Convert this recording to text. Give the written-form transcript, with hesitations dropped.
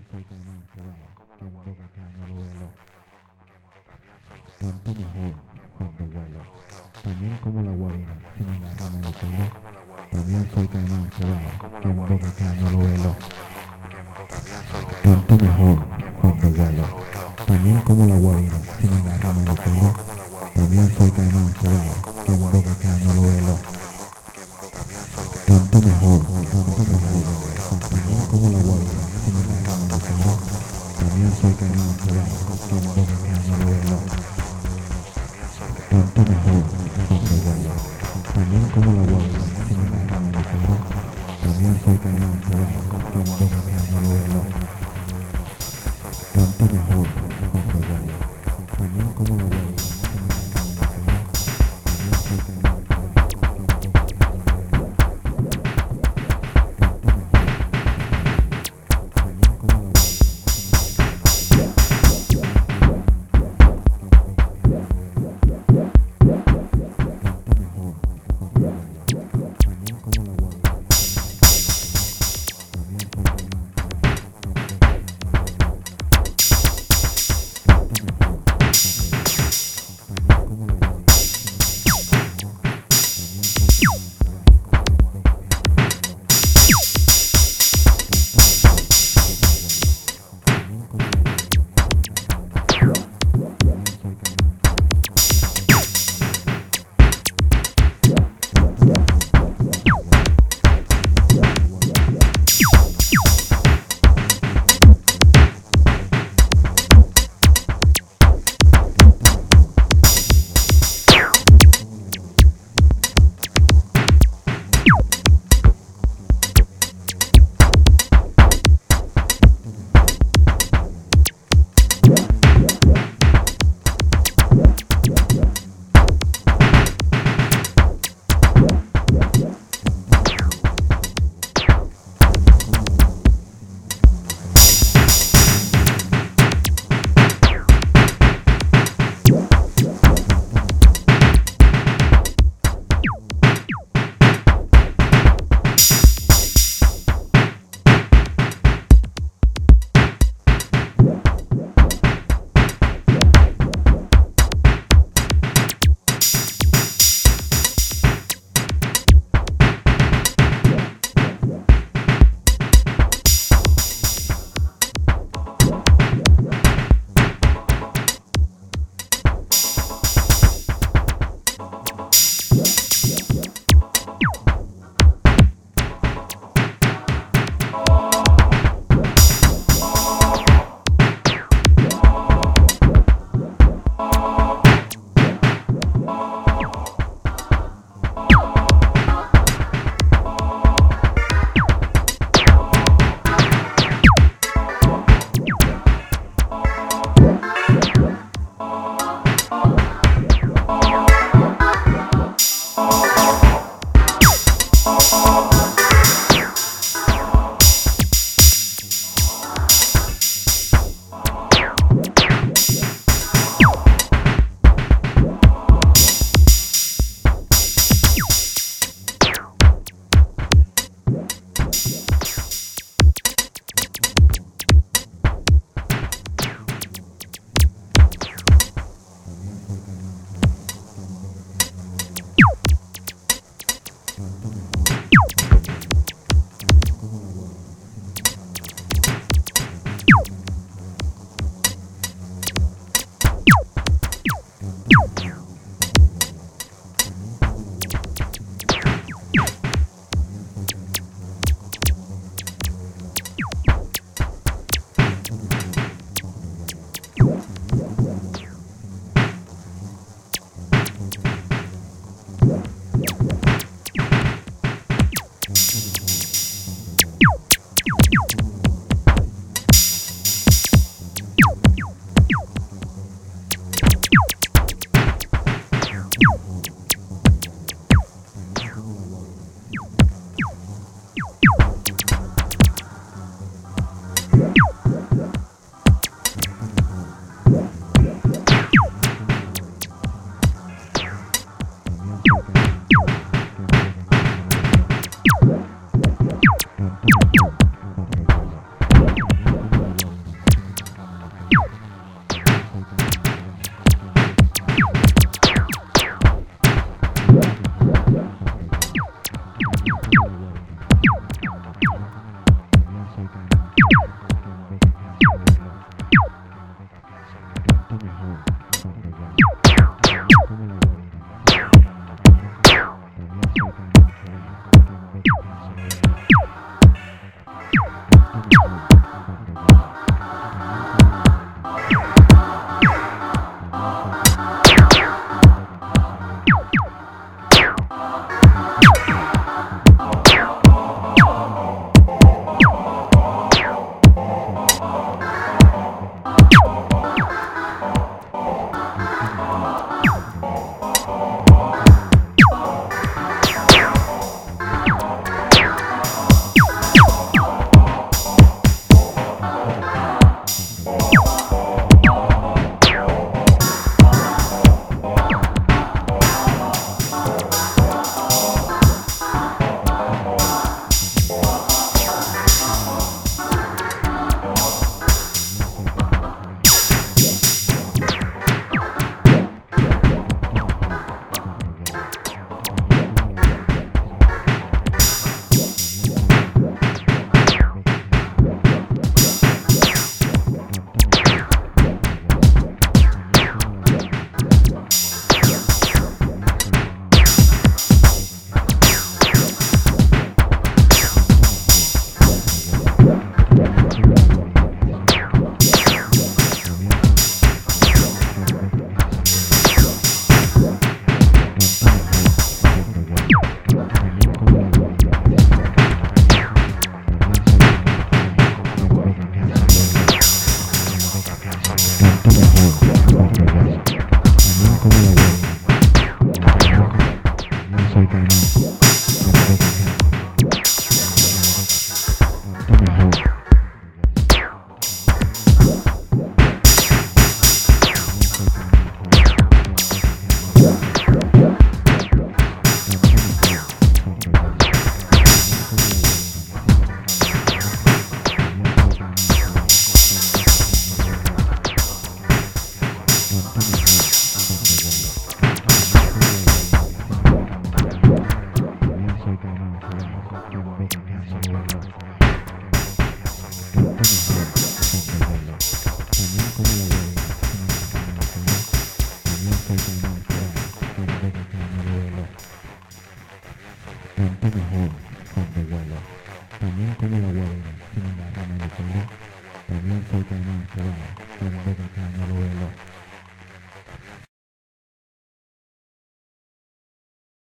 soy caimán cebado, que en boca caña lo velo. Tanto mejor cuando vuelo. También como la guarina, si me agarran el pelo. También soy caimán cebado, que en boca caña lo velo. Tanto mejor cuando vuelo. También como la guarina, si me agarran el pelo. También soy caimán cebado, que en boca caña lo velo. Tanto mejor, también como la guarina, si me agarran el pelo. También soy caimán cebado, que en boca caña lo velo. Tanto mejor cuando vuelo. También como la guarina, si me agarran el pelo. También soy caimán cebado, que en boca caña lo velo. Tanto mejor cuando vuelo. También como la guarina, si me agarran el pelo. También soy caimán cebado, que en boca caña lo velo. Tanto mejor cuando vuelo. También como la guarina, si me agarran el pelo. También soy caimán cebado, que en boca caña lo velo. Tanto mejor cuando vuelo. También como la guarina, si me agarran el pelo. También soy caimán Tanto mejor cuando vuelo. También como la guarida, sin la rama de pelo. También soy que no se va, cuando de caña lo velo.